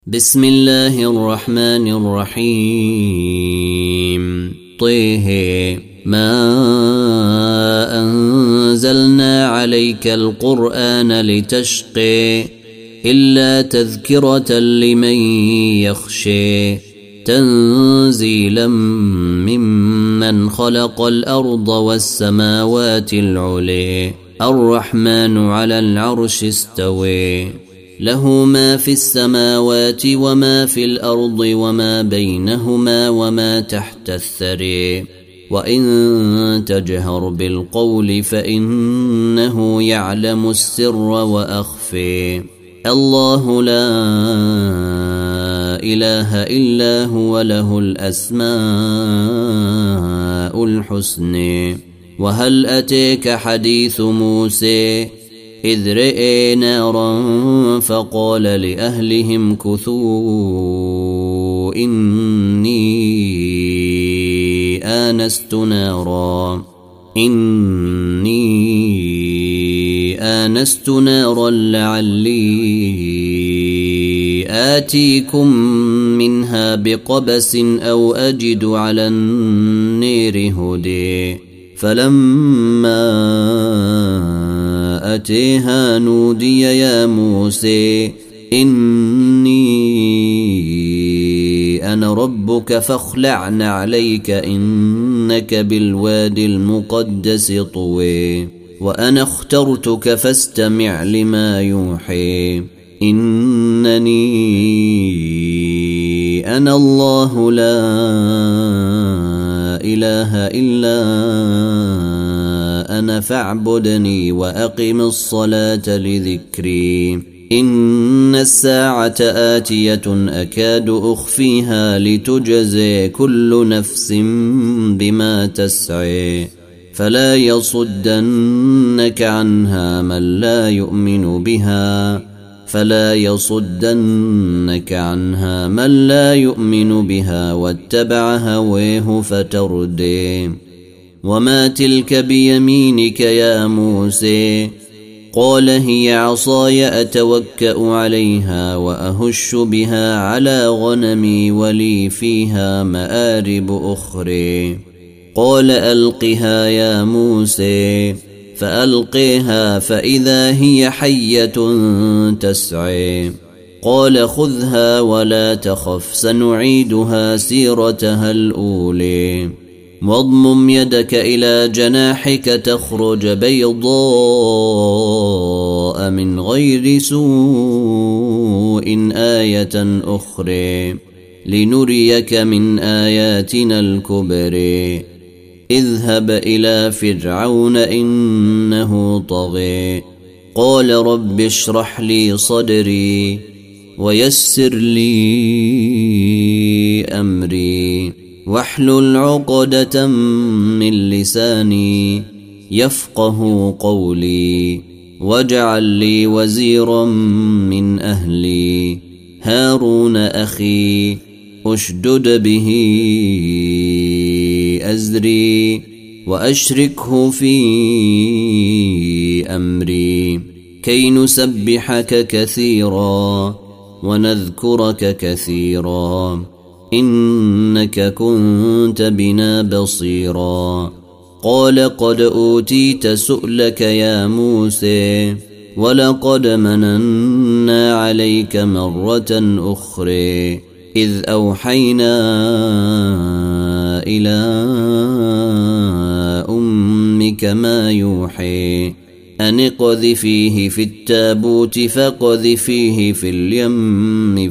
بسم الله الرحمن الرحيم طه ما أنزلنا عليك القرآن لتشقي إلا تذكرة لمن يخشي تنزيلا ممن خلق الأرض والسماوات العلي الرحمن على العرش استوي له ما في السماوات وما في الأرض وما بينهما وما تحت الثري وإن تجهر بالقول فإنه يعلم السر وأخفي الله لا إله إلا هو له الأسماء الحسنى وهل أتيك حديث موسى إذ رئي نارا فقال لأهلهم كثوا إني آنست نارا لعلي آتيكم منها بقبس أو أجد على النير هدي فلما أتيها نودي يا موسى إني أنا ربك فاخلع عليك إنك بالوادي المقدس طوي وأنا اخترتك فاستمع لما يوحي إنني أنا الله لا إله إلا أنا فاعبدني وأقم الصلاة لذكري إن الساعة آتية أكاد أخفيها لتجزي كل نفس بما تسعي فلا يصدنك عنها من لا يؤمن بها واتبع هويه فتردي وما تلك بيمينك يا موسى قال هي عصاي أتوكأ عليها وأهش بها على غنمي ولي فيها مآرب أخرى قال ألقها يا موسى فألقيها فإذا هي حية تسعي قال خذها ولا تخف سنعيدها سيرتها الأولى واضمم يدك إلى جناحك تخرج بيضاء من غير سوء آية أخرى لنريك من آياتنا الكبرى اذهب إلى فرعون إنه طغى قال رب اشرح لي صدري ويسر لي أمري واحلل عقدة من لساني يفقه قولي واجعل لي وزيرا من أهلي هارون أخي أشدد به أزري وأشركه في أمري كي نسبحك كثيرا ونذكرك كثيرا إنك كنت بنا بصيرا قال قد أوتيت سؤلك يا موسى ولقد مننا عليك مرة أخرى إذ أوحينا إلى أمك ما يوحي أن اقذفيه في التابوت فاقذفيه في اليم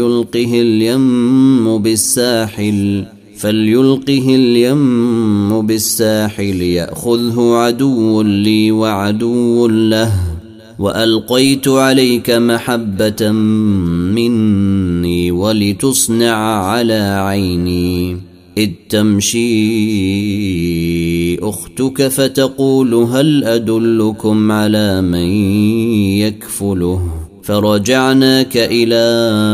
فليلقه اليم بالساحل يأخذه عدو لي وعدو له وألقيت عليك محبة مني ولتصنع على عيني إذ تمشي أختك فتقول هل أدلكم على من يكفله فرجعناك إلى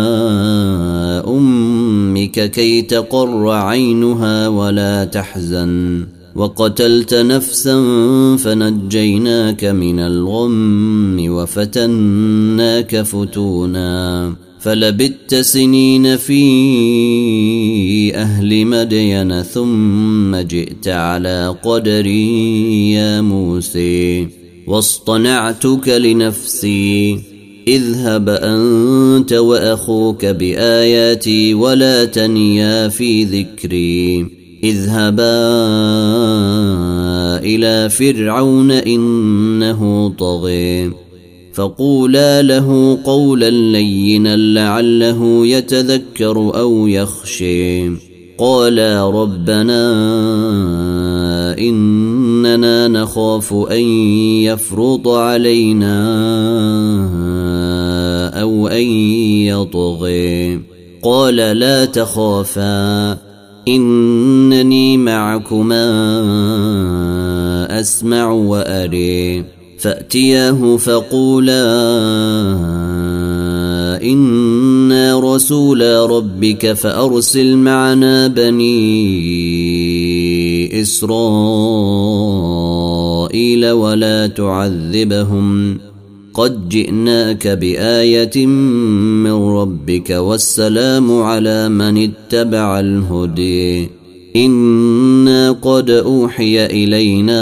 أمك كي تقر عينها ولا تحزن وقتلت نفسا فنجيناك من الغم وفتناك فتونا فلبثت سنين في أهل مدين ثم جئت على قدري يا موسى واصطنعتك لنفسي اذهب أنت وأخوك بآياتي ولا تنيا في ذكري اذهبا إلى فرعون إنه طغى فقولا له قولا لينا لعله يتذكر أو يخشى قالا ربنا إننا نخاف أن يفرط علينا أو أن يطغى قال لا تخافا إنني معكما أسمع وأري فأتياه فقولا إنا رسولا ربك فأرسل معنا بني إسرائيل ولا تعذبهم قد جئناك بآية من ربك والسلام على من اتبع الهدي إنا قد أوحي إلينا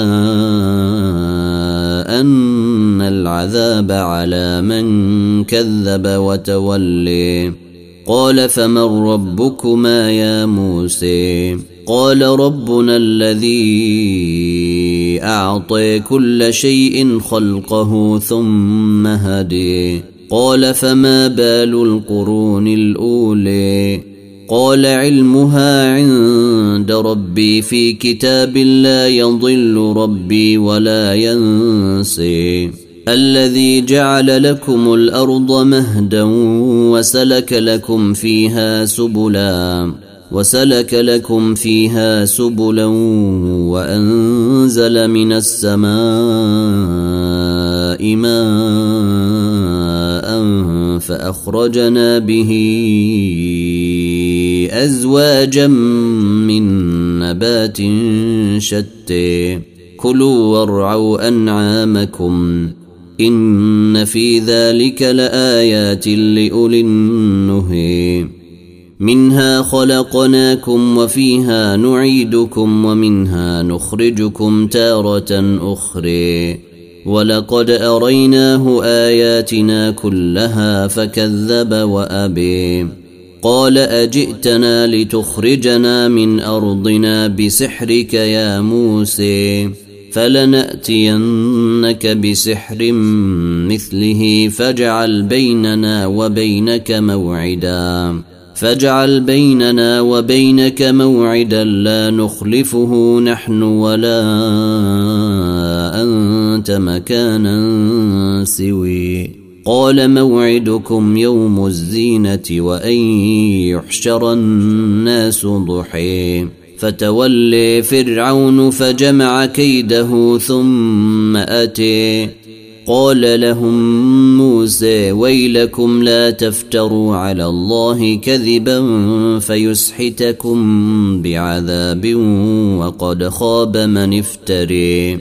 أن العذاب على من كذب وتولي قال فمن ربكما يا موسى قال ربنا الذي أعطى كل شيء خلقه ثم هدي قال فما بال القرون الأولى قال علمها عند ربي في كتاب لا يضل ربي ولا ينسي الذي جعل لكم الأرض مهدا وسلك لكم فيها سبلا وأنزل من السماء ماء فأخرجنا به أزواجا من نبات شتى كلوا وارعوا أنعامكم إن في ذلك لآيات لأولي النهي منها خلقناكم وفيها نعيدكم ومنها نخرجكم تارة أخرى ولقد أريناه آياتنا كلها فكذب وأبي قال أجئتنا لتخرجنا من أرضنا بسحرك يا موسى فلنأتينك بسحر مثله فاجعل بيننا وبينك موعدا لا نخلفه نحن ولا أنت مكانا سوي قال موعدكم يوم الزينة وأن يحشر الناس ضحى فتولى فرعون فجمع كيده ثم أتى قال لهم موسى ويلكم لا تفتروا على الله كذبا فيسحتكم بعذاب وقد خاب من افتري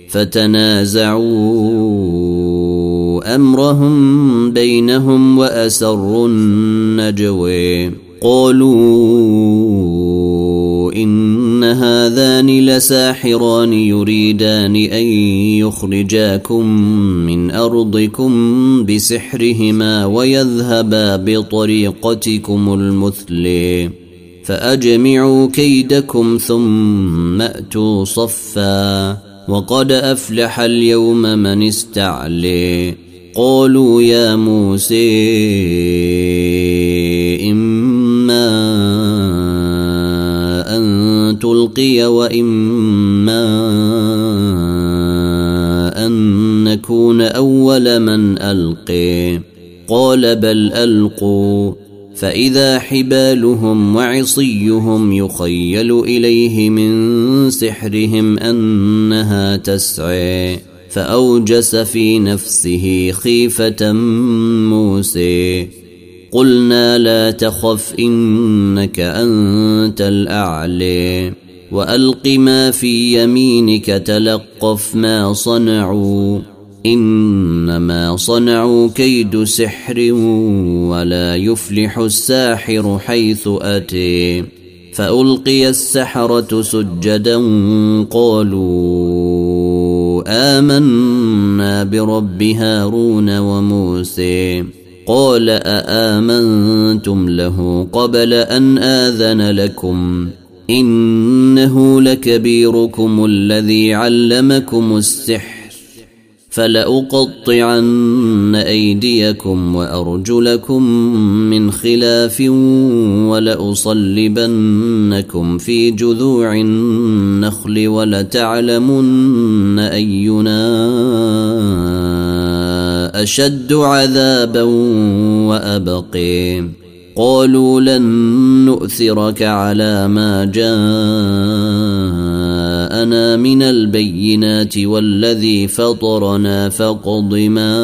فتنازعوا أمرهم بينهم وأسروا النجوى قالوا إن هذان لساحران يريدان أن يخرجاكم من أرضكم بسحرهما ويذهبا بطريقتكم المثلى فأجمعوا كيدكم ثم أتوا صفا وقد أفلح اليوم من استعلي قالوا يا موسى إما أن تلقي وإما أن نكون أول من ألقي قال بل ألقوا فإذا حبالهم وعصيهم يخيل إليه من سحرهم أنها تسعى فأوجس في نفسه خيفة موسى قلنا لا تخف إنك أنت الأعلى وألق ما في يمينك تلقف ما صنعوا إنما صنعوا كيد سحر ولا يفلح الساحر حيث أتي. فألقي السحرة سجدا قالوا آمنا برب هارون وموسى. قال أآمنتم له قبل أن آذن لكم إنه لكبيركم الذي علمكم السحر فلأقطعن أيديكم وأرجلكم من خلاف ولأصلبنكم في جذوع النخل ولتعلمن أينا أشد عذابا وأبقي. قالوا لن نؤثرك على ما جاءنا من البينات والذي فطرنا فاقض ما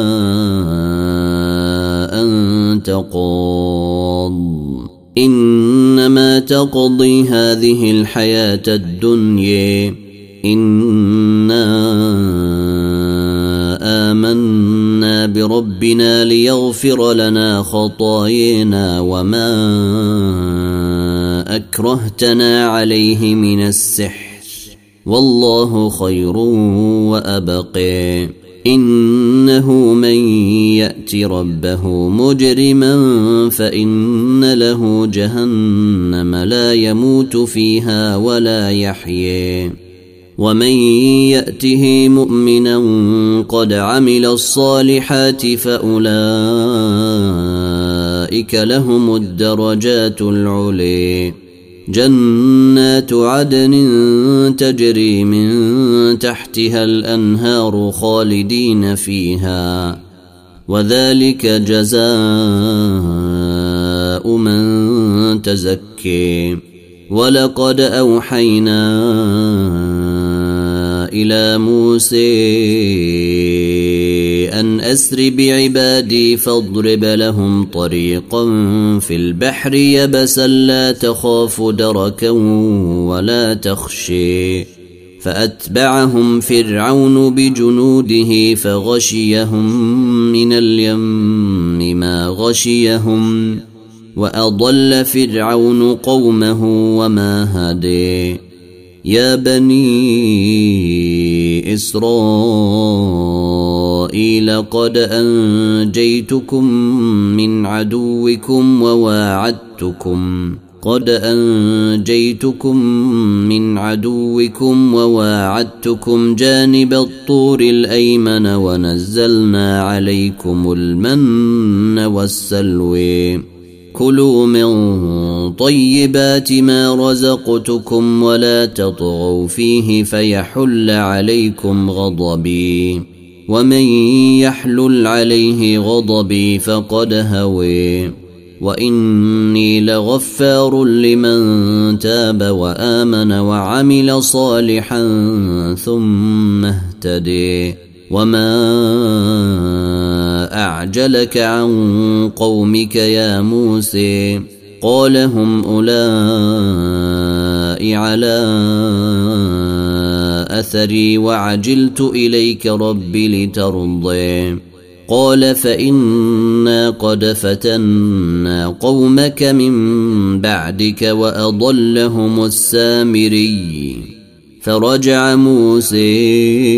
أنت قاض إنما تقضي هذه الحياة الدنيا إنا آمنا بربنا ليغفر لنا خطايانا وما أكرهتنا عليه من السحر والله خير وأبقي. إنه من يأت ربه مجرما فإن له جهنم لا يموت فيها ولا يحيي ومن يأته مؤمنا قد عمل الصالحات فأولئك لهم الدرجات العلي. جنات عدن تجري من تحتها الأنهار خالدين فيها وذلك جزاء من تزكي. ولقد أوحينا إلى موسى أن أسر بعبادي فاضرب لهم طريقا في البحر يبسا لا تخاف دركا ولا تخشي. فأتبعهم فرعون بجنوده فغشيهم من اليم ما غشيهم وأضل فرعون قومه وما هدي. يا بني إسرائيل قد أنجيتكم من عدوكم وواعدتكم جانب الطور الأيمن ونزلنا عليكم المن والسلوى. كلوا من طيبات ما رزقتكم ولا تطغوا فيه فيحل عليكم غضبي ومن يحلل عليه غضبي فقد هوي. وإني لغفار لمن تاب وآمن وعمل صالحا ثم اهتدي. وما أعجلك عن قومك يا موسى؟ قال هم أولئك على أثري وعجلت إليك رب لترضي. قال فإنا قد فتنا قومك من بعدك وأضلهم السامري. فرجع موسى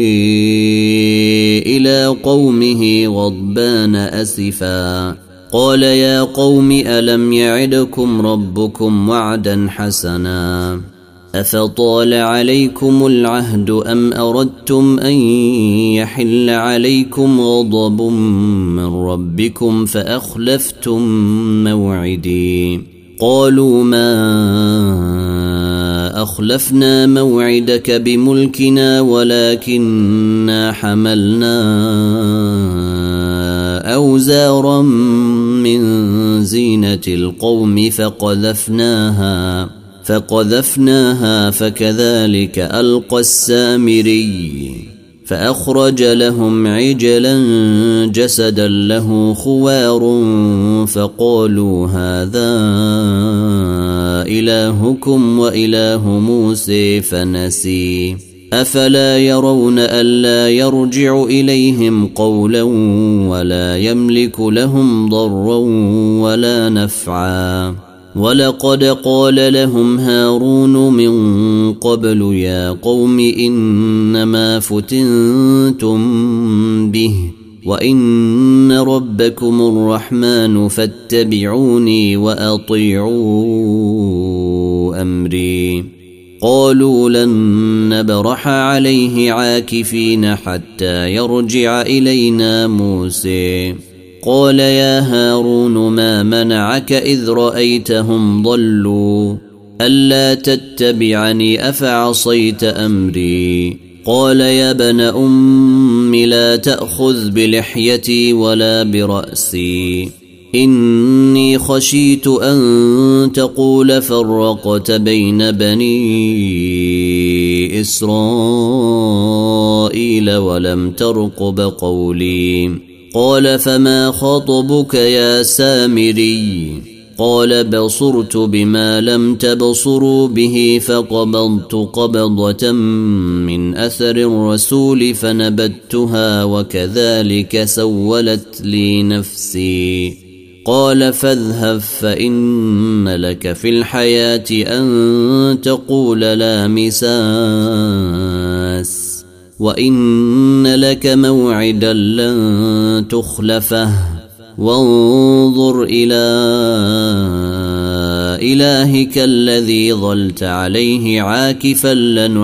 إلى قومه غضبان أسفا قال يا قوم ألم يعدكم ربكم وعدا حسنا أفطال عليكم العهد أم أردتم أن يحل عليكم غضب من ربكم فأخلفتم موعدي. قالوا ما أخلفنا موعدك بملكنا ولكننا حملنا أوزارا من زينة القوم فقذفناها فكذلك ألقى السامري. فأخرج لهم عجلا جسدا له خوار فقالوا هذا إلهكم وإله موسى فنسي. أفلا يرون ألا يرجع إليهم قولا ولا يملك لهم ضرا ولا نفعا ولقد قال لهم هارون من قبل يا قوم إنما فتنتم به وإن ربكم الرحمن فاتبعوني وأطيعوا أمري قالوا لن نبرح عليه عاكفين حتى يرجع إلينا موسى قال يا هارون ما منعك إذ رأيتهم ضلوا ألا تتبعني أفعصيت أمري قال يا ابن أم لا تأخذ بلحيتي ولا برأسي إني خشيت أن تقول فرقت بين بني إسرائيل ولم ترقب قولي قال فما خطبك يا سامري قال بصرت بما لم تبصروا به فقبضت قبضة من أثر الرسول فنبتها وكذلك سولت لي نفسي قال فاذهب فإن لك في الحياة أن تقول لا مساس وإن لك موعدا لن تخلفه وانظر إلى إلهك الذي ظلت عليه عاكفا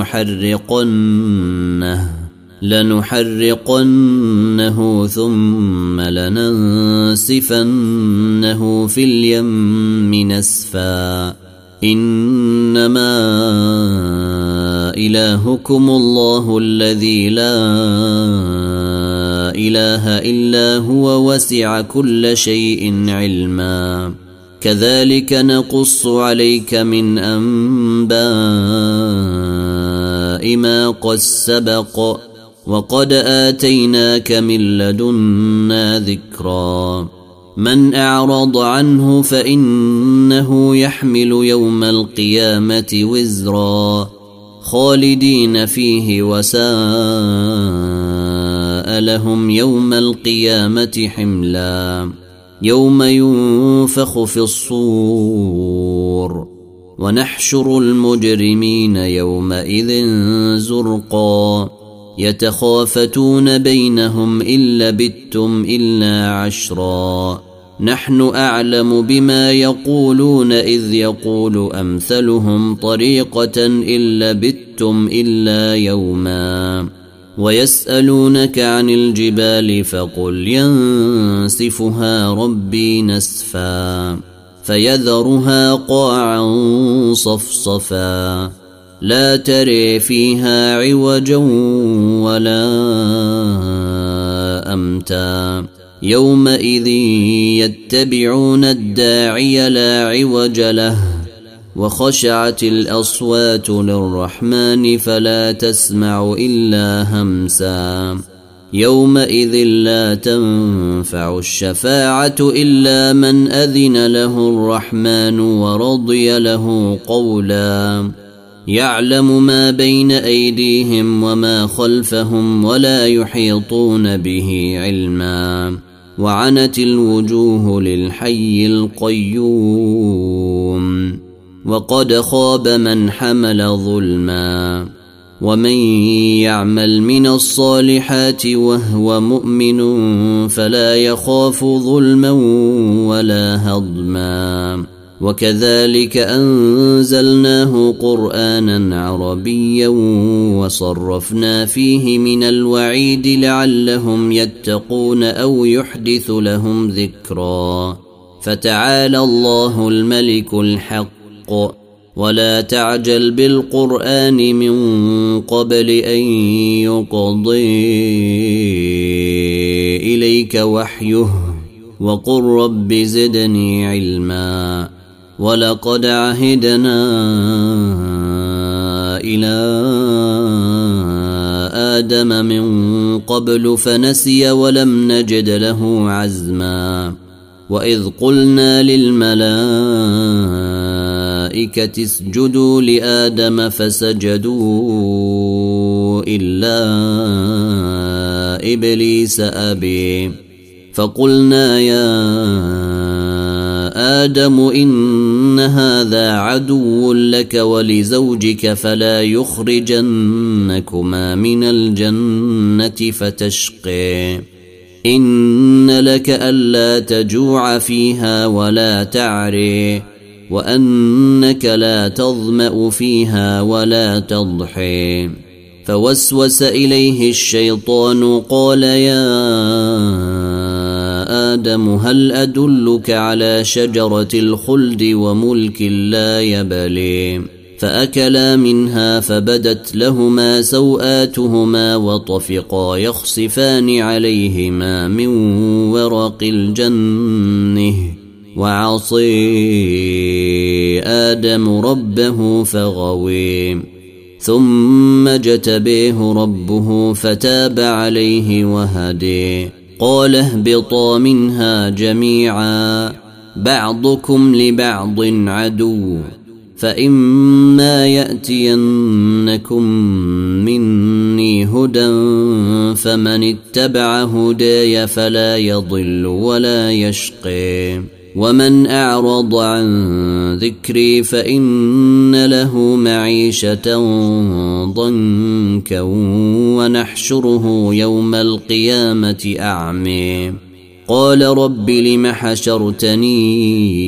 لنحرقنه ثم لننسفنه في اليم نسفا إنما إلهكم الله الذي لا إله إلا هو وسع كل شيء علما كذلك نقص عليك من أنباء ما قد سبق وقد آتيناك من لدنا ذكرا من أعرض عنه فإنه يحمل يوم القيامة وزرا خالدين فيه وساء لهم يوم القيامة حملا يوم ينفخ في الصور ونحشر المجرمين يومئذ زرقا يتخافتون بينهم إن لبثتم إلا عشرا نحن أعلم بما يقولون إذ يقول أمثلهم طريقة إن لبثتم إلا يوما ويسألونك عن الجبال فقل ينسفها ربي نسفا فيذرها قاعا صفصفا لا تري فيها عوجا ولا أمتا يومئذ يتبعون الداعي لا عوج له وخشعت الأصوات للرحمن فلا تسمع إلا همسا يومئذ لا تنفع الشفاعة إلا من أذن له الرحمن ورضي له قولا يعلم ما بين أيديهم وما خلفهم ولا يحيطون به علما وعنت الوجوه للحي القيوم وقد خاب من حمل ظلما ومن يعمل من الصالحات وهو مؤمن فلا يخاف ظلما ولا هضما وكذلك أنزلناه قرآنا عربيا وصرفنا فيه من الوعيد لعلهم يتقون أو يحدث لهم ذكرا فتعالى الله الملك الحق ولا تعجل بالقرآن من قبل أن يقضي إليك وحيه وقل رب زدني علما ولقد عهدنا إلى آدم من قبل فنسي ولم نجد له عزما وإذ قلنا للملائكة اسجدوا لآدم فسجدوا إلا إبليس أبي فقلنا يا آدم إن هذا عدو لك ولزوجك فلا يخرجنكما من الجنة فتشقي إن لك ألا تجوع فيها ولا تعري وأنك لا تظمأ فيها ولا تضحي فوسوس إليه الشيطان قال يا آدم هل أدلك على شجرة الخلد وملك لا يبلي فأكلا منها فبدت لهما سوآتهما وطفقا يخصفان عليهما من ورق الجنة وعصي آدم ربه فغوي ثم اجتبيه ربه فتاب عليه وهدي قال اهبطا منها جميعا بعضكم لبعض عدو فإما يأتينكم مني هدى فمن اتبع هداي فلا يضل ولا يشقي ومن أعرض عن ذكري فإن له معيشة ضنكا ونحشره يوم القيامة أعمي قال رب لم حشرتني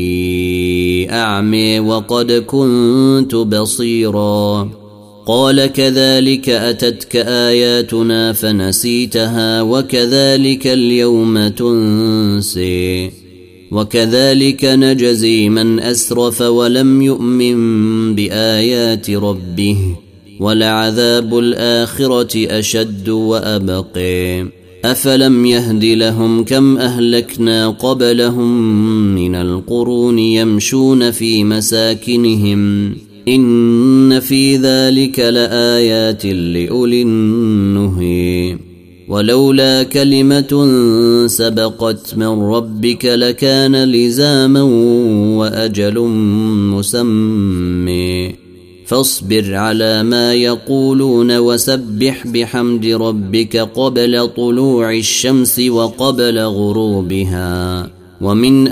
أعمي وقد كنت بصيرا قال كذلك أتتك آياتنا فنسيتها وكذلك اليوم تنسي وكذلك نجزي من أسرف ولم يؤمن بآيات ربه ولعذاب الآخرة أشد وأبقي أفلم يهد لهم كم أهلكنا قبلهم من القرون يمشون في مساكنهم إن في ذلك لآيات لأولي النهي ولولا كلمة سبقت من ربك لكان لزاما وأجل مسمى فاصبر على ما يقولون وسبح بحمد ربك قبل طلوع الشمس وقبل غروبها ومن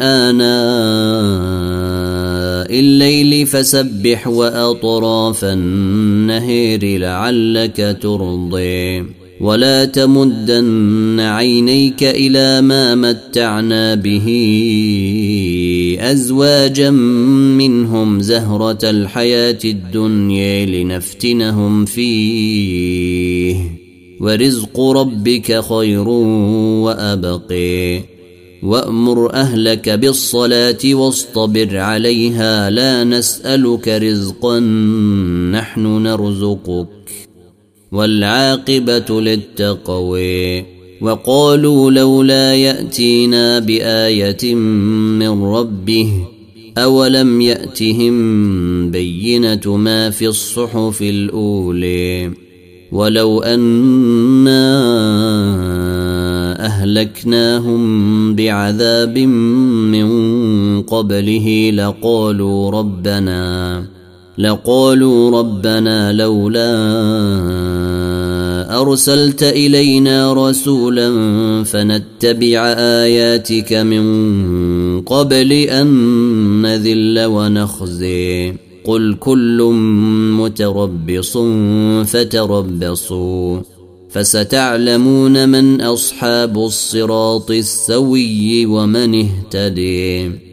آناء الليل فسبح وأطراف النهر لعلك ترضي ولا تمدن عينيك إلى ما متعنا به أزواجا منهم زهرة الحياة الدنيا لنفتنهم فيه ورزق ربك خير وأبقي وأمر أهلك بالصلاة واصطبر عليها لا نسألك رزقا نحن نرزقك والعاقبة للتقوى وقالوا لولا يأتينا بآية من ربه أولم يأتهم بينة ما في الصحف الأولى ولو أنا أهلكناهم بعذاب من قبله لقالوا ربنا لولا أرسلت إلينا رسولا فنتبع آياتك من قبل أن نذل ونخزي قل كل متربص فتربصوا فستعلمون من أصحاب الصراط السوي ومن اهتدي